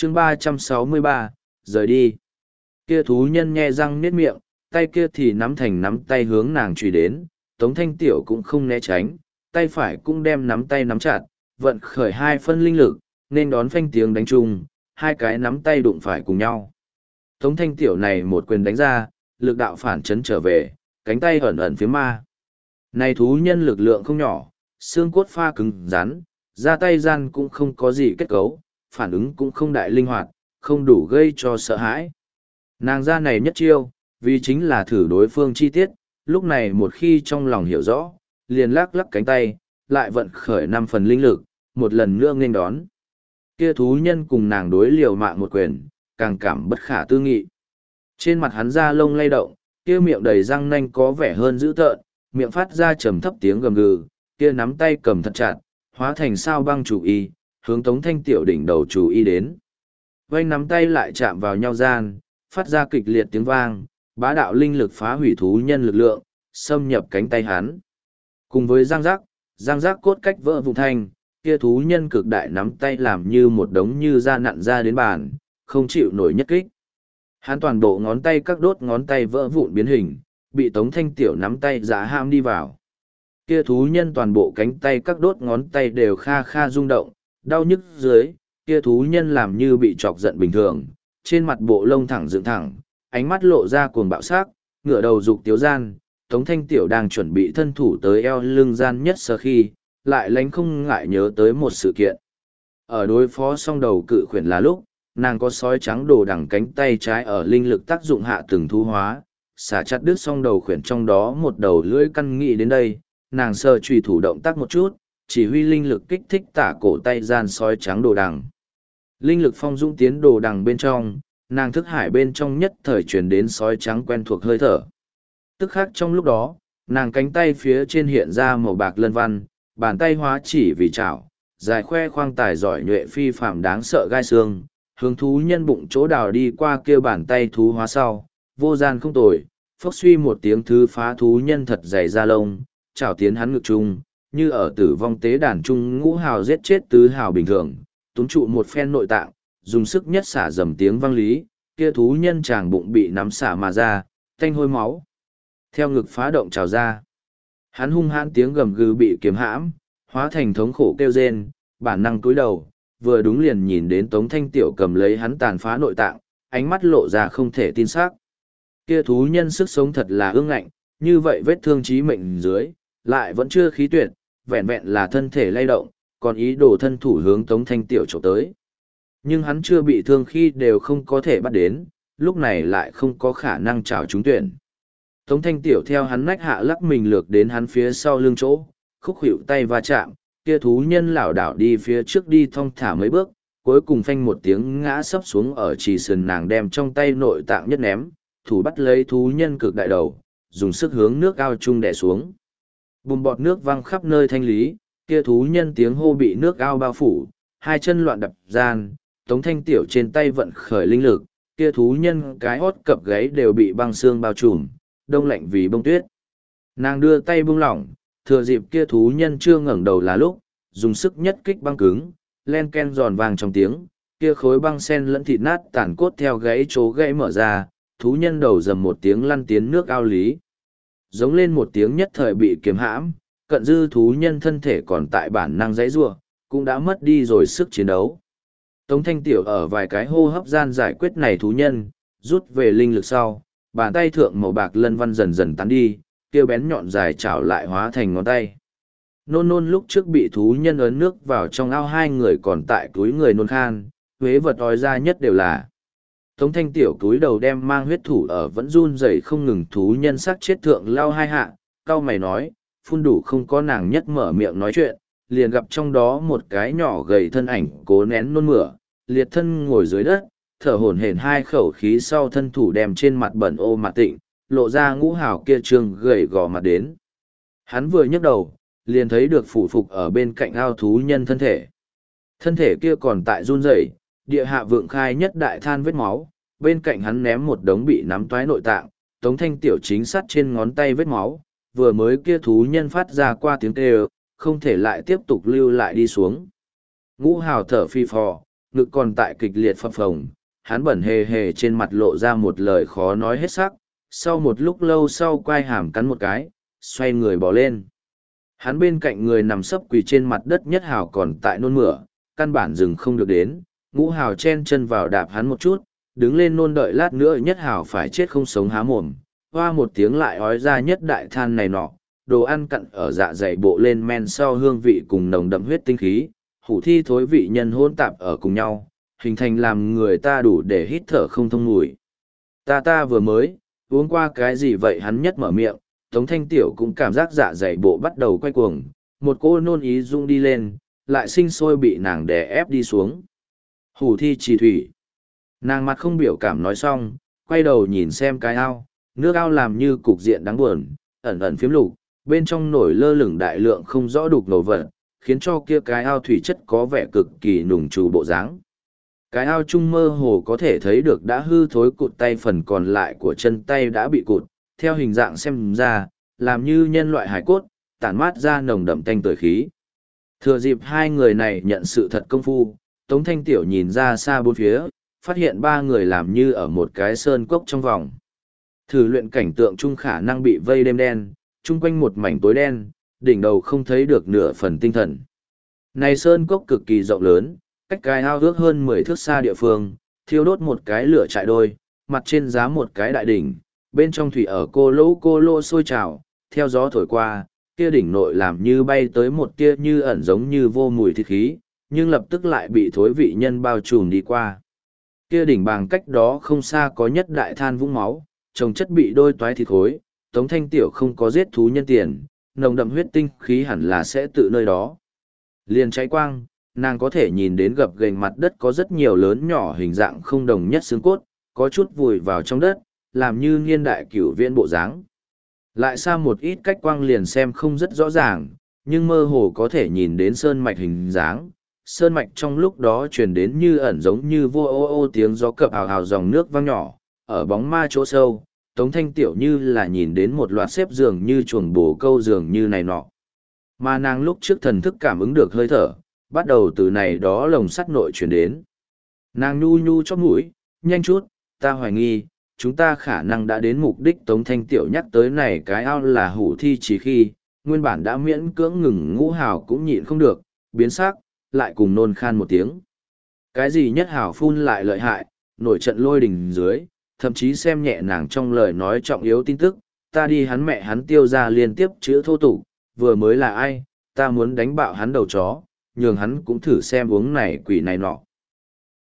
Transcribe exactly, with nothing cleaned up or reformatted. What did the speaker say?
chương ba trăm sáu mươi ba, rời đi. Kia thú nhân nhe răng niết miệng, tay kia thì nắm thành nắm tay hướng nàng truy đến, Tống Thanh Tiểu cũng không né tránh, tay phải cũng đem nắm tay nắm chặt, vận khởi hai phân linh lực, nên đón phanh tiếng đánh chung, hai cái nắm tay đụng phải cùng nhau. Tống Thanh Tiểu này một quyền đánh ra, lực đạo phản chấn trở về, cánh tay ẩn ẩn phía ma. Này thú nhân lực lượng không nhỏ, xương cốt pha cứng rắn, ra tay gian cũng không có gì kết cấu, phản ứng cũng không đại linh hoạt, không đủ gây cho sợ hãi. Nàng ra này nhất chiêu, vì chính là thử đối phương chi tiết, lúc này một khi trong lòng hiểu rõ, liền lắc lắc cánh tay, lại vận khởi năm phần linh lực, một lần nữa nghênh đón. Kia thú nhân cùng nàng đối liều mạng một quyền, càng cảm bất khả tư nghị. Trên mặt hắn da lông lay động, kia miệng đầy răng nanh có vẻ hơn dữ tợn, miệng phát ra trầm thấp tiếng gầm gừ, kia nắm tay cầm thật chặt, hóa thành sao băng chủ y, hướng Tống Thanh Tiểu đỉnh đầu chủ y đến. Vành nắm tay lại chạm vào nhau gian, phát ra kịch liệt tiếng vang, bá đạo linh lực phá hủy thú nhân lực lượng, xâm nhập cánh tay hắn. Cùng với giang giác, giang giác cốt cách vỡ vụn thanh, kia thú nhân cực đại nắm tay làm như một đống như da nặn ra đến bàn, không chịu nổi nhất kích. Hắn toàn bộ ngón tay các đốt ngón tay vỡ vụn biến hình, bị Tống Thanh Tiểu nắm tay giã ham đi vào. Kia thú nhân toàn bộ cánh tay các đốt ngón tay đều kha kha rung động, đau nhức dưới, kia thú nhân làm như bị chọc giận bình thường, trên mặt bộ lông thẳng dựng thẳng, ánh mắt lộ ra cuồng bạo sắc, ngửa đầu dục tiếu gian, Tống Thanh Tiểu đang chuẩn bị thân thủ tới eo lưng gian nhất sơ khi, lại lánh không ngại nhớ tới một sự kiện. Ở đối phó song đầu cự khuyển là lúc, nàng có sói trắng đồ đằng cánh tay trái ở linh lực tác dụng hạ từng thu hóa, xả chặt đứt song đầu khuyển trong đó một đầu lưỡi căn nghị đến đây, nàng sơ trùy thủ động tác một chút, chỉ huy linh lực kích thích tả cổ tay gian sói trắng đồ đằng. Linh lực phong dũng tiến đồ đằng bên trong, nàng thức hải bên trong nhất thời truyền đến sói trắng quen thuộc hơi thở. Tức khắc trong lúc đó, nàng cánh tay phía trên hiện ra màu bạc lân văn, bàn tay hóa chỉ vì chảo, dài khoe khoang tài giỏi nhuệ phi phạm đáng sợ gai xương, hướng thú nhân bụng chỗ đào đi qua kia bàn tay thú hóa sau, vô gian không tồi, phốc suy một tiếng thứ phá thú nhân thật dày da lông, chảo tiến hắn ngực chung, như ở tử vong tế đàn trung ngũ hào giết chết tứ hào bình thường, túm trụ một phen nội tạng, dùng sức nhất xả dầm tiếng vang lý, kia thú nhân chàng bụng bị nắm xả mà ra, tanh hôi máu. Theo ngực phá động trào ra. Hắn hung hãn tiếng gầm gừ bị kiếm hãm, hóa thành thống khổ kêu rên, bản năng cúi đầu, vừa đúng liền nhìn đến Tống Thanh Tiểu cầm lấy hắn tàn phá nội tạng, ánh mắt lộ ra không thể tin xác. Kia thú nhân sức sống thật là ương ngạnh, như vậy vết thương chí mệnh dưới, lại vẫn chưa khí tuyệt, vẹn vẹn là thân thể lay động, còn ý đồ thân thủ hướng Tống Thanh Tiểu trộm tới. Nhưng hắn chưa bị thương khi đều không có thể bắt đến, lúc này lại không có khả năng trào trúng tuyển. Tống Thanh Tiểu theo hắn nách hạ lắc mình lược đến hắn phía sau lưng chỗ, khúc hữu tay va chạm, kia thú nhân lảo đảo đi phía trước đi thong thả mấy bước, cuối cùng phanh một tiếng ngã sấp xuống ở chỉ sườn nàng đem trong tay nội tạng nhất ném, thủ bắt lấy thú nhân cực đại đầu, dùng sức hướng nước ao chung đè xuống. Bùm bọt nước văng khắp nơi thanh lý, kia thú nhân tiếng hô bị nước ao bao phủ, hai chân loạn đập gian, Tống Thanh Tiểu trên tay vận khởi linh lực, kia thú nhân cái hót cập gáy đều bị băng xương bao trùm, đông lạnh vì bông tuyết. Nàng đưa tay buông lỏng, thừa dịp kia thú nhân chưa ngẩng đầu là lúc, dùng sức nhất kích băng cứng, len ken giòn vàng trong tiếng, kia khối băng sen lẫn thịt nát tàn cốt theo gáy chỗ gãy mở ra, thú nhân đầu dầm một tiếng lăn tiến nước ao lý. Giống lên một tiếng nhất thời bị kiếm hãm, cận dư thú nhân thân thể còn tại bản năng dãy rủa, cũng đã mất đi rồi sức chiến đấu. Tống Thanh Tiểu ở vài cái hô hấp gian giải quyết này thú nhân, rút về linh lực sau, bàn tay thượng màu bạc lân văn dần dần tán đi, kia bén nhọn dài chảo lại hóa thành ngón tay. Nôn nôn lúc trước bị thú nhân ấn nước vào trong ao hai người còn tại túi người nôn khan, huế vật ói ra nhất đều là. Tống Thanh Tiểu túi đầu đem mang huyết thủ ở vẫn run rẩy không ngừng thú nhân sắc chết thượng lao hai hạ, cao mày nói, phun đủ không có nàng nhất mở miệng nói chuyện, liền gặp trong đó một cái nhỏ gầy thân ảnh cố nén nôn mửa, liệt thân ngồi dưới đất, thở hổn hển hai khẩu khí sau thân thủ đem trên mặt bẩn ô mặt tịnh, lộ ra ngũ hào kia trương gầy gò mặt đến. Hắn vừa nhấc đầu, liền thấy được phủ phục ở bên cạnh ao thú nhân thân thể. Thân thể kia còn tại run rẩy, địa hạ vượng khai nhất đại than vết máu, bên cạnh hắn ném một đống bị nắm toái nội tạng, Tống Thanh Tiểu chính sát trên ngón tay vết máu, vừa mới kia thú nhân phát ra qua tiếng kêu, không thể lại tiếp tục lưu lại đi xuống. Ngũ hào thở phi phò, ngực còn tại kịch liệt phập phồng, hắn bẩn hề hề trên mặt lộ ra một lời khó nói hết sắc, sau một lúc lâu sau quai hàm cắn một cái, xoay người bỏ lên. Hắn bên cạnh người nằm sấp quỳ trên mặt đất Nhất Hào còn tại nôn mửa, căn bản dừng không được đến, Ngũ Hào chen chân vào đạp hắn một chút, đứng lên nôn đợi lát nữa Nhất Hào phải chết không sống há mồm, hoa một tiếng lại ói ra nhất đại than này nọ, đồ ăn cặn ở dạ dày bộ lên men sau hương vị cùng nồng đậm huyết tinh khí, hủ thi thối vị nhân hỗn tạp ở cùng nhau, hình thành làm người ta đủ để hít thở không thông mùi. Ta ta vừa mới, uống qua cái gì vậy hắn nhất mở miệng, Tống Thanh Tiểu cũng cảm giác dạ dày bộ bắt đầu quay cuồng, một cô nôn ý rung đi lên, lại sinh sôi bị nàng đè ép đi xuống. Hủ thi trì thủy. Nàng mặt không biểu cảm nói xong, quay đầu nhìn xem cái ao, nước ao làm như cục diện đáng buồn, ẩn ẩn phiếm lục, bên trong nổi lơ lửng đại lượng không rõ đục ngầu vật, khiến cho kia cái ao thủy chất có vẻ cực kỳ nùng trù bộ dáng. Cái ao trung mơ hồ có thể thấy được đã hư thối cụt tay phần còn lại của chân tay đã bị cụt, theo hình dạng xem ra, làm như nhân loại hải cốt, tản mát ra nồng đậm tanh tưởi khí. Thừa dịp hai người này nhận sự thật công phu, Tống Thanh Tiểu nhìn ra xa bốn phía, phát hiện ba người làm như ở một cái sơn cốc trong vòng. Thử luyện cảnh tượng chung khả năng bị vây đêm đen, chung quanh một mảnh tối đen, đỉnh đầu không thấy được nửa phần tinh thần. Này sơn cốc cực kỳ rộng lớn, cách cái ao ước hơn mười thước xa địa phương, thiêu đốt một cái lửa trại đôi, mặt trên giá một cái đại đỉnh, bên trong thủy ở cô lỗ cô lỗ sôi trào, theo gió thổi qua, kia đỉnh nội làm như bay tới một tia như ẩn giống như vô mùi thịt khí, nhưng lập tức lại bị thối vị nhân bao trùm đi qua. Kia đỉnh bằng cách đó không xa có nhất đại than vũng máu, trồng chất bị đôi toái thịt khối, Tống Thanh Tiểu không có giết thú nhân tiền, nồng đậm huyết tinh khí hẳn là sẽ tự nơi đó. Liền cháy quang, nàng có thể nhìn đến gập ghềnh mặt đất có rất nhiều lớn nhỏ hình dạng không đồng nhất xương cốt, có chút vùi vào trong đất, làm như niên đại cửu viễn bộ dáng. Lại xa một ít cách quang liền xem không rất rõ ràng, nhưng mơ hồ có thể nhìn đến sơn mạch hình dáng. Sơn mạch trong lúc đó truyền đến như ẩn giống như vô ô ô tiếng gió cập hào hào dòng nước vang nhỏ, ở bóng ma chỗ sâu, Tống Thanh Tiểu như là nhìn đến một loạt xếp giường như chuồng bồ câu giường như này nọ. Mà nàng lúc trước thần thức cảm ứng được hơi thở, bắt đầu từ này đó lồng sắt nội truyền đến. Nàng nhu nhu chóp mũi, nhanh chút, ta hoài nghi, chúng ta khả năng đã đến mục đích. Tống Thanh Tiểu nhắc tới này cái ao là hủ thi chỉ khi, nguyên bản đã miễn cưỡng ngừng Ngũ Hào cũng nhịn không được, biến sắc, lại cùng nôn khan một tiếng. Cái gì Nhất Hào phun lại lợi hại, nổi trận lôi đình dưới, thậm chí xem nhẹ nàng trong lời nói trọng yếu tin tức, ta đi hắn mẹ hắn tiêu ra liên tiếp chữ thô tục, vừa mới là ai, ta muốn đánh bạo hắn đầu chó, nhường hắn cũng thử xem uống này quỷ này nọ.